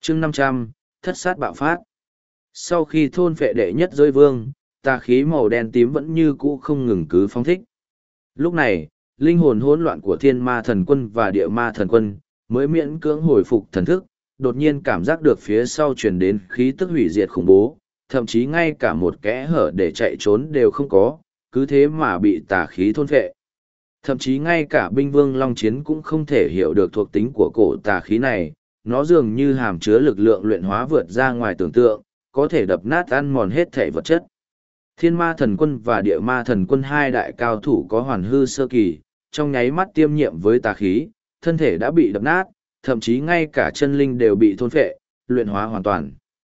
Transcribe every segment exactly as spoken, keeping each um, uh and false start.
chương năm trăm, thất sát bạo phát. Sau khi thôn phệ đệ nhất giới vương, tà khí màu đen tím vẫn như cũ không ngừng cứ phóng thích. Lúc này, linh hồn hỗn loạn của thiên ma thần quân và địa ma thần quân mới miễn cưỡng hồi phục thần thức, đột nhiên cảm giác được phía sau truyền đến khí tức hủy diệt khủng bố, thậm chí ngay cả một kẽ hở để chạy trốn đều không có, cứ thế mà bị tà khí thôn phệ. Thậm chí ngay cả binh vương Long Chiến cũng không thể hiểu được thuộc tính của cổ tà khí này, nó dường như hàm chứa lực lượng luyện hóa vượt ra ngoài tưởng tượng, có thể đập nát ăn mòn hết thể vật chất. Thiên ma thần quân và địa ma thần quân hai đại cao thủ có hoàn hư sơ kỳ, trong nháy mắt tiêm nhiệm với tà khí, thân thể đã bị đập nát, thậm chí ngay cả chân linh đều bị thôn phệ, luyện hóa hoàn toàn.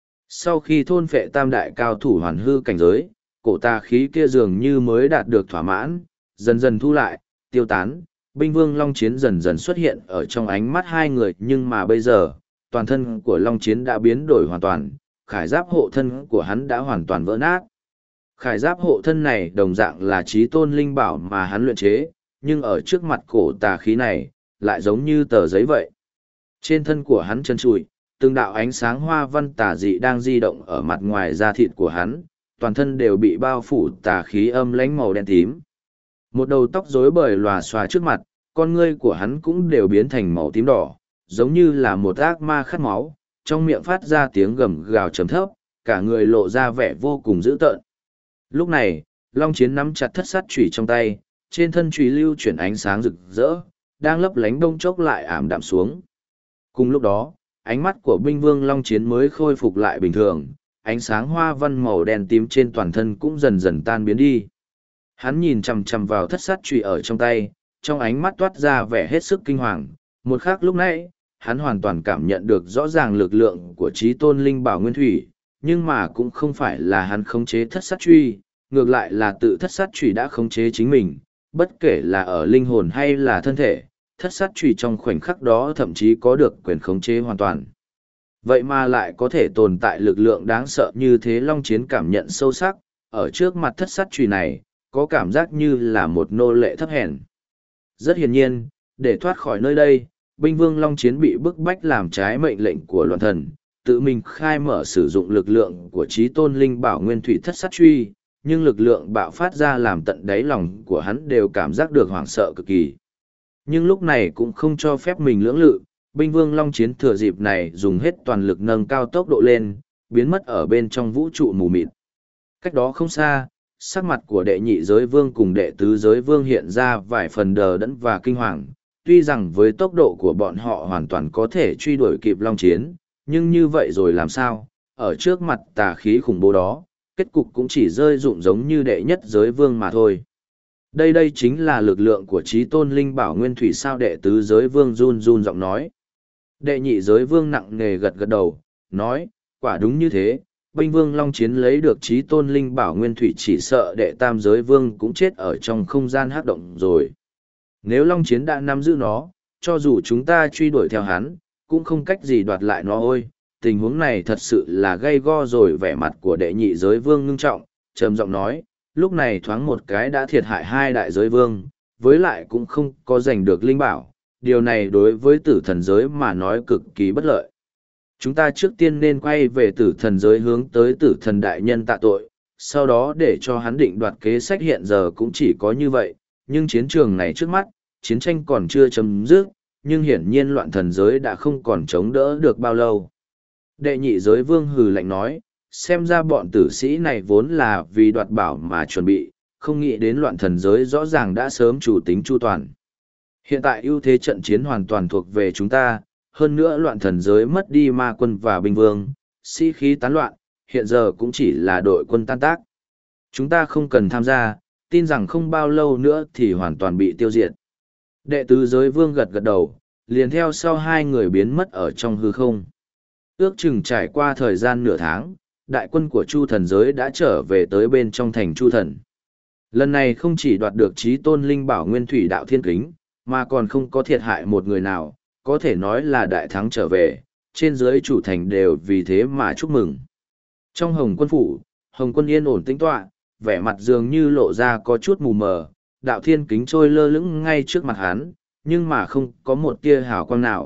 Sau khi thôn phệ tam đại cao thủ hoàn hư cảnh giới, cổ tà khí kia dường như mới đạt được thỏa mãn, dần dần thu lại, tiêu tán, binh vương Long Chiến dần dần xuất hiện ở trong ánh mắt hai người, nhưng mà bây giờ, toàn thân của Long Chiến đã biến đổi hoàn toàn, khải giáp hộ thân của hắn đã hoàn toàn vỡ nát. Khải giáp hộ thân này đồng dạng là chí tôn linh bảo mà hắn luyện chế, nhưng ở trước mặt cổ tà khí này, lại giống như tờ giấy vậy. Trên thân của hắn trần trụi, từng đạo ánh sáng hoa văn tà dị đang di động ở mặt ngoài da thịt của hắn, toàn thân đều bị bao phủ tà khí âm lãnh màu đen tím. Một đầu tóc rối bời lòa xòa trước mặt, con ngươi của hắn cũng đều biến thành màu tím đỏ, giống như là một ác ma khát máu, trong miệng phát ra tiếng gầm gào trầm thấp, cả người lộ ra vẻ vô cùng dữ tợn. Lúc này, Long Chiến nắm chặt thất sát chùy trong tay, trên thân chùy lưu chuyển ánh sáng rực rỡ, đang lấp lánh đông chốc lại ảm đạm xuống. Cùng lúc đó, ánh mắt của binh vương Long Chiến mới khôi phục lại bình thường, ánh sáng hoa văn màu đen tím trên toàn thân cũng dần dần tan biến đi. Hắn nhìn chằm chằm vào thất sát chùy ở trong tay, trong ánh mắt toát ra vẻ hết sức kinh hoàng. Một khắc lúc nãy, hắn hoàn toàn cảm nhận được rõ ràng lực lượng của chí tôn linh bảo nguyên thủy, nhưng mà cũng không phải là hắn khống chế thất sát chùy, ngược lại là tự thất sát chùy đã khống chế chính mình, bất kể là ở linh hồn hay là thân thể, thất sát chùy trong khoảnh khắc đó thậm chí có được quyền khống chế hoàn toàn. Vậy mà lại có thể tồn tại lực lượng đáng sợ như thế. Long Chiến cảm nhận sâu sắc, ở trước mặt thất sát chùy này, có cảm giác như là một nô lệ thấp hèn. Rất hiển nhiên, để thoát khỏi nơi đây, binh vương Long Chiến bị bức bách làm trái mệnh lệnh của loạn thần, tự mình khai mở sử dụng lực lượng của chí tôn linh bảo nguyên thủy thất sát truy, nhưng lực lượng bạo phát ra làm tận đáy lòng của hắn đều cảm giác được hoảng sợ cực kỳ. Nhưng lúc này cũng không cho phép mình lưỡng lự, binh vương Long Chiến thừa dịp này dùng hết toàn lực nâng cao tốc độ lên, biến mất ở bên trong vũ trụ mù mịt. Cách đó không xa, sắc mặt của đệ nhị giới vương cùng đệ tứ giới vương hiện ra vài phần đờ đẫn và kinh hoàng. Tuy rằng với tốc độ của bọn họ hoàn toàn có thể truy đuổi kịp Long Chiến, nhưng như vậy rồi làm sao, ở trước mặt tà khí khủng bố đó, kết cục cũng chỉ rơi rụng giống như đệ nhất giới vương mà thôi. Đây đây chính là lực lượng của chí tôn linh bảo nguyên thủy sao? Đệ tứ giới vương run run giọng nói. Đệ nhị giới vương nặng nề gật gật đầu, nói, quả đúng như thế, binh vương Long Chiến lấy được chí tôn linh bảo nguyên thủy, chỉ sợ đệ tam giới vương cũng chết ở trong không gian hắc động rồi. Nếu Long Chiến đã nắm giữ nó, cho dù chúng ta truy đuổi theo hắn, cũng không cách gì đoạt lại nó. Ôi, tình huống này thật sự là gay go rồi. Vẻ mặt của đệ nhị giới vương ngưng trọng, trầm giọng nói, lúc này thoáng một cái đã thiệt hại hai đại giới vương, với lại cũng không có giành được linh bảo. Điều này đối với tử thần giới mà nói cực kỳ bất lợi. Chúng ta trước tiên nên quay về tử thần giới hướng tới tử thần đại nhân tạ tội, sau đó để cho hắn định đoạt kế sách. Hiện giờ cũng chỉ có như vậy, nhưng chiến trường này trước mắt, chiến tranh còn chưa chấm dứt, nhưng hiển nhiên loạn thần giới đã không còn chống đỡ được bao lâu. Đệ nhị giới vương hừ lạnh nói, xem ra bọn tử sĩ này vốn là vì đoạt bảo mà chuẩn bị, không nghĩ đến loạn thần giới rõ ràng đã sớm chủ tính chu toàn. Hiện tại ưu thế trận chiến hoàn toàn thuộc về chúng ta, hơn nữa loạn thần giới mất đi ma quân và binh vương, sĩ khí tán loạn, hiện giờ cũng chỉ là đội quân tan tác. Chúng ta không cần tham gia, tin rằng không bao lâu nữa thì hoàn toàn bị tiêu diệt. Đệ tứ giới vương gật gật đầu, liền theo sau hai người biến mất ở trong hư không. Ước chừng trải qua thời gian nửa tháng, đại quân của Chu thần giới đã trở về tới bên trong thành Chu thần. Lần này không chỉ đoạt được chí tôn linh bảo nguyên thủy đạo thiên kính, mà còn không có thiệt hại một người nào, có thể nói là đại thắng trở về, trên dưới chủ thành đều vì thế mà chúc mừng. Trong Hồng Quân phủ, Hồng Quân yên ổn tĩnh tọa, vẻ mặt dường như lộ ra có chút mù mờ, đạo thiên kính trôi lơ lửng ngay trước mặt hắn, nhưng mà không có một tia hào quang nào,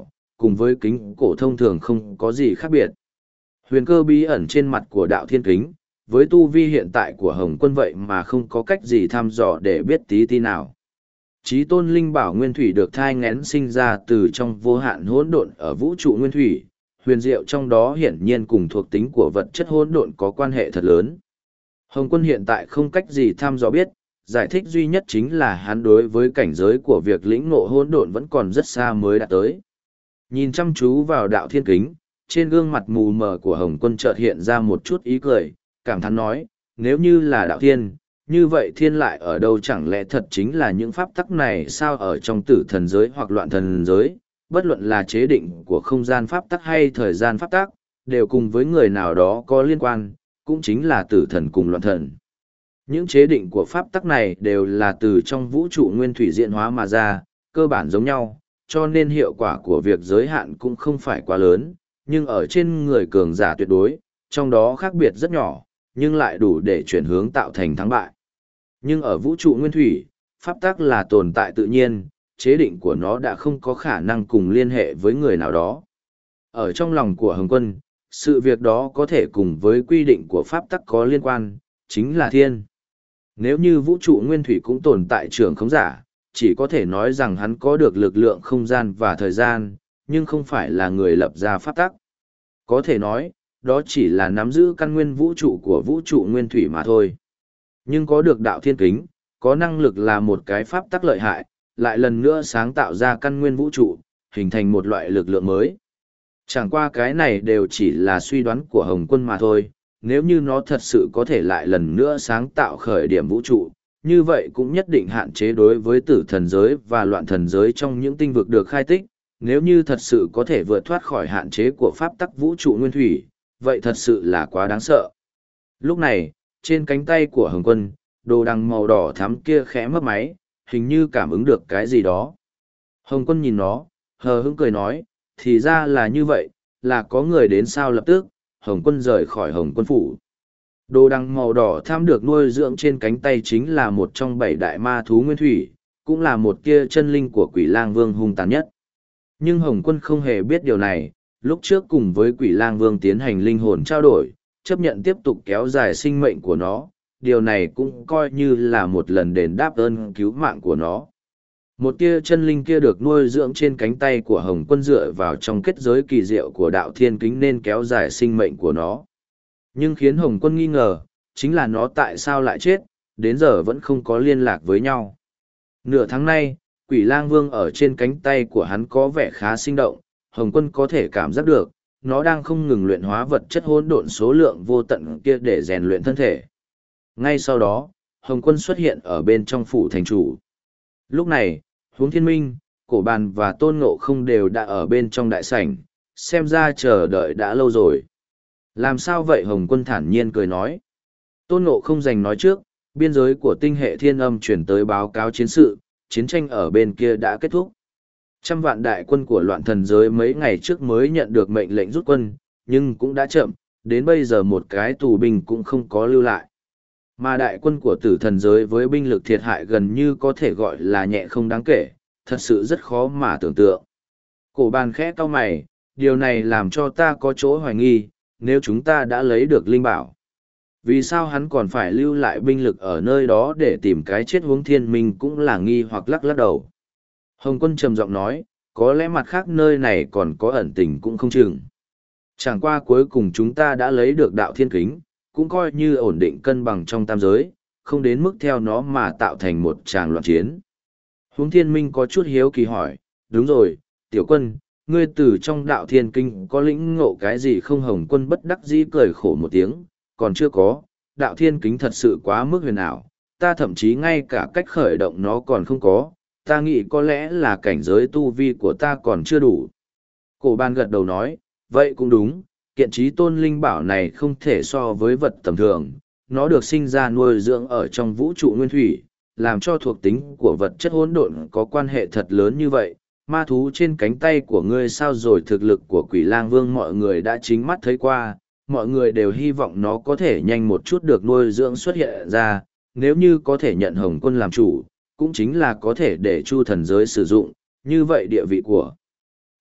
cùng với kính cổ thông thường không có gì khác biệt. Huyền cơ bí ẩn trên mặt của đạo thiên kính, với tu vi hiện tại của Hồng Quân vậy mà không có cách gì thăm dò để biết tí tí nào. Chí tôn linh bảo nguyên thủy được thai ngén sinh ra từ trong vô hạn hỗn độn ở vũ trụ nguyên thủy, huyền diệu trong đó hiển nhiên cùng thuộc tính của vật chất hỗn độn có quan hệ thật lớn. Hồng Quân hiện tại không cách gì thăm dò biết, giải thích duy nhất chính là hắn đối với cảnh giới của việc lĩnh ngộ hỗn độn vẫn còn rất xa mới đạt tới. Nhìn chăm chú vào đạo thiên kính, trên gương mặt mù mờ của Hồng Quân chợt hiện ra một chút ý cười, cảm thán nói, nếu như là đạo thiên, như vậy thiên lại ở đâu, chẳng lẽ thật chính là những pháp tắc này sao? Ở trong tử thần giới hoặc loạn thần giới, bất luận là chế định của không gian pháp tắc hay thời gian pháp tắc, đều cùng với người nào đó có liên quan, cũng chính là tử thần cùng loạn thần. Những chế định của pháp tắc này đều là từ trong vũ trụ nguyên thủy diễn hóa mà ra, cơ bản giống nhau, cho nên hiệu quả của việc giới hạn cũng không phải quá lớn, nhưng ở trên người cường giả tuyệt đối, trong đó khác biệt rất nhỏ, nhưng lại đủ để chuyển hướng tạo thành thắng bại. Nhưng ở vũ trụ nguyên thủy, pháp tắc là tồn tại tự nhiên, chế định của nó đã không có khả năng cùng liên hệ với người nào đó. Ở trong lòng của Hồng Quân, sự việc đó có thể cùng với quy định của pháp tắc có liên quan, chính là thiên. Nếu như vũ trụ nguyên thủy cũng tồn tại trưởng khống giả, chỉ có thể nói rằng hắn có được lực lượng không gian và thời gian, nhưng không phải là người lập ra pháp tắc. Có thể nói, đó chỉ là nắm giữ căn nguyên vũ trụ của vũ trụ nguyên thủy mà thôi. Nhưng có được đạo thiên kính, có năng lực là một cái pháp tắc lợi hại, lại lần nữa sáng tạo ra căn nguyên vũ trụ, hình thành một loại lực lượng mới. Chẳng qua cái này đều chỉ là suy đoán của Hồng Quân mà thôi, nếu như nó thật sự có thể lại lần nữa sáng tạo khởi điểm vũ trụ, như vậy cũng nhất định hạn chế đối với tử thần giới và loạn thần giới trong những tinh vực được khai tích, nếu như thật sự có thể vượt thoát khỏi hạn chế của pháp tắc vũ trụ nguyên thủy, vậy thật sự là quá đáng sợ. Lúc này, trên cánh tay của Hồng Quân, đồ đằng màu đỏ thắm kia khẽ mấp máy, hình như cảm ứng được cái gì đó. Hồng Quân nhìn nó, hờ hững cười nói, thì ra là như vậy, là có người đến sao? Lập tức, Hồng Quân rời khỏi Hồng Quân phủ. Đồ đằng màu đỏ thắm được nuôi dưỡng trên cánh tay chính là một trong bảy đại ma thú nguyên thủy, cũng là một kia chân linh của Quỷ Lang Vương hung tàn nhất. Nhưng Hồng Quân không hề biết điều này, lúc trước cùng với Quỷ Lang Vương tiến hành linh hồn trao đổi, chấp nhận tiếp tục kéo dài sinh mệnh của nó, điều này cũng coi như là một lần đền đáp ơn cứu mạng của nó. Một tia chân linh kia được nuôi dưỡng trên cánh tay của Hồng Quân dựa vào trong kết giới kỳ diệu của đạo thiên kính nên kéo dài sinh mệnh của nó. Nhưng khiến Hồng Quân nghi ngờ, chính là nó tại sao lại chết, đến giờ vẫn không có liên lạc với nhau. Nửa tháng nay, Quỷ Lang Vương ở trên cánh tay của hắn có vẻ khá sinh động, Hồng Quân có thể cảm giác được, nó đang không ngừng luyện hóa vật chất hỗn độn số lượng vô tận kia để rèn luyện thân thể. Ngay sau đó, Hồng Quân xuất hiện ở bên trong phủ thành chủ. Lúc này, Huống Thiên Minh, Cổ Bàn và Tôn Ngộ Không đều đã ở bên trong đại sảnh, xem ra chờ đợi đã lâu rồi. Làm sao vậy? Hồng Quân thản nhiên cười nói. Tôn Ngộ Không giành nói trước, biên giới của tinh hệ thiên âm chuyển tới báo cáo chiến sự, chiến tranh ở bên kia đã kết thúc. Trăm vạn đại quân của loạn thần giới mấy ngày trước mới nhận được mệnh lệnh rút quân, nhưng cũng đã chậm, đến bây giờ một cái tù binh cũng không có lưu lại. Mà đại quân của tử thần giới với binh lực thiệt hại gần như có thể gọi là nhẹ không đáng kể, thật sự rất khó mà tưởng tượng. Cổ Bàn khẽ cau mày, điều này làm cho ta có chỗ hoài nghi, nếu chúng ta đã lấy được linh bảo, vì sao hắn còn phải lưu lại binh lực ở nơi đó để tìm cái chết? Huống Thiên Minh cũng là nghi hoặc lắc lắc đầu. Hồng Quân trầm giọng nói, có lẽ mặt khác nơi này còn có ẩn tình cũng không chừng. Chẳng qua cuối cùng chúng ta đã lấy được đạo thiên kính, cũng coi như ổn định cân bằng trong tam giới, không đến mức theo nó mà tạo thành một tràng loạn chiến. Huống Thiên Minh có chút hiếu kỳ hỏi, đúng rồi, Tiểu Quân, ngươi từ trong đạo thiên kinh có lĩnh ngộ cái gì không? Hồng Quân bất đắc dĩ cười khổ một tiếng, còn chưa có, đạo thiên kính thật sự quá mức huyền ảo, ta thậm chí ngay cả cách khởi động nó còn không có, ta nghĩ có lẽ là cảnh giới tu vi của ta còn chưa đủ. Cổ Bàn gật đầu nói, vậy cũng đúng, kiện trí tôn linh bảo này không thể so với vật tầm thường, nó được sinh ra nuôi dưỡng ở trong vũ trụ nguyên thủy, làm cho thuộc tính của vật chất hỗn độn có quan hệ thật lớn như vậy. Ma thú trên cánh tay của ngươi sao rồi? Thực lực của Quỷ Lang Vương mọi người đã chính mắt thấy qua, mọi người đều hy vọng nó có thể nhanh một chút được nuôi dưỡng xuất hiện ra, nếu như có thể nhận Hồng Quân làm chủ, cũng chính là có thể để Chu thần giới sử dụng, như vậy địa vị của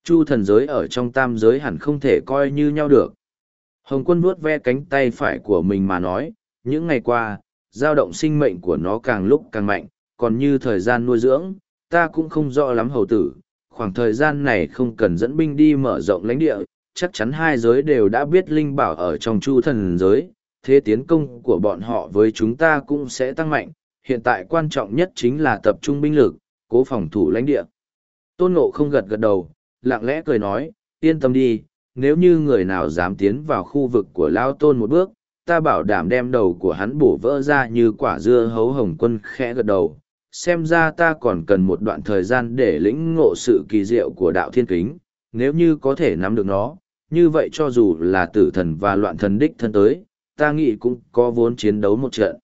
Chu thần giới ở trong tam giới hẳn không thể coi như nhau được. Hồng quân vuốt ve cánh tay phải của mình mà nói, những ngày qua, dao động sinh mệnh của nó càng lúc càng mạnh, còn như thời gian nuôi dưỡng, ta cũng không rõ lắm hầu tử, khoảng thời gian này không cần dẫn binh đi mở rộng lãnh địa, chắc chắn hai giới đều đã biết linh bảo ở trong chu thần giới, thế tiến công của bọn họ với chúng ta cũng sẽ tăng mạnh, hiện tại quan trọng nhất chính là tập trung binh lực, cố phòng thủ lãnh địa. Tôn Ngộ không gật gật đầu, lặng lẽ cười nói, yên tâm đi, nếu như người nào dám tiến vào khu vực của Lao Tôn một bước, ta bảo đảm đem đầu của hắn bổ vỡ ra như quả dưa hấu. Hồng quân khẽ gật đầu, xem ra ta còn cần một đoạn thời gian để lĩnh ngộ sự kỳ diệu của đạo thiên kính, nếu như có thể nắm được nó, như vậy cho dù là tử thần và loạn thần đích thân tới, ta nghĩ cũng có vốn chiến đấu một trận.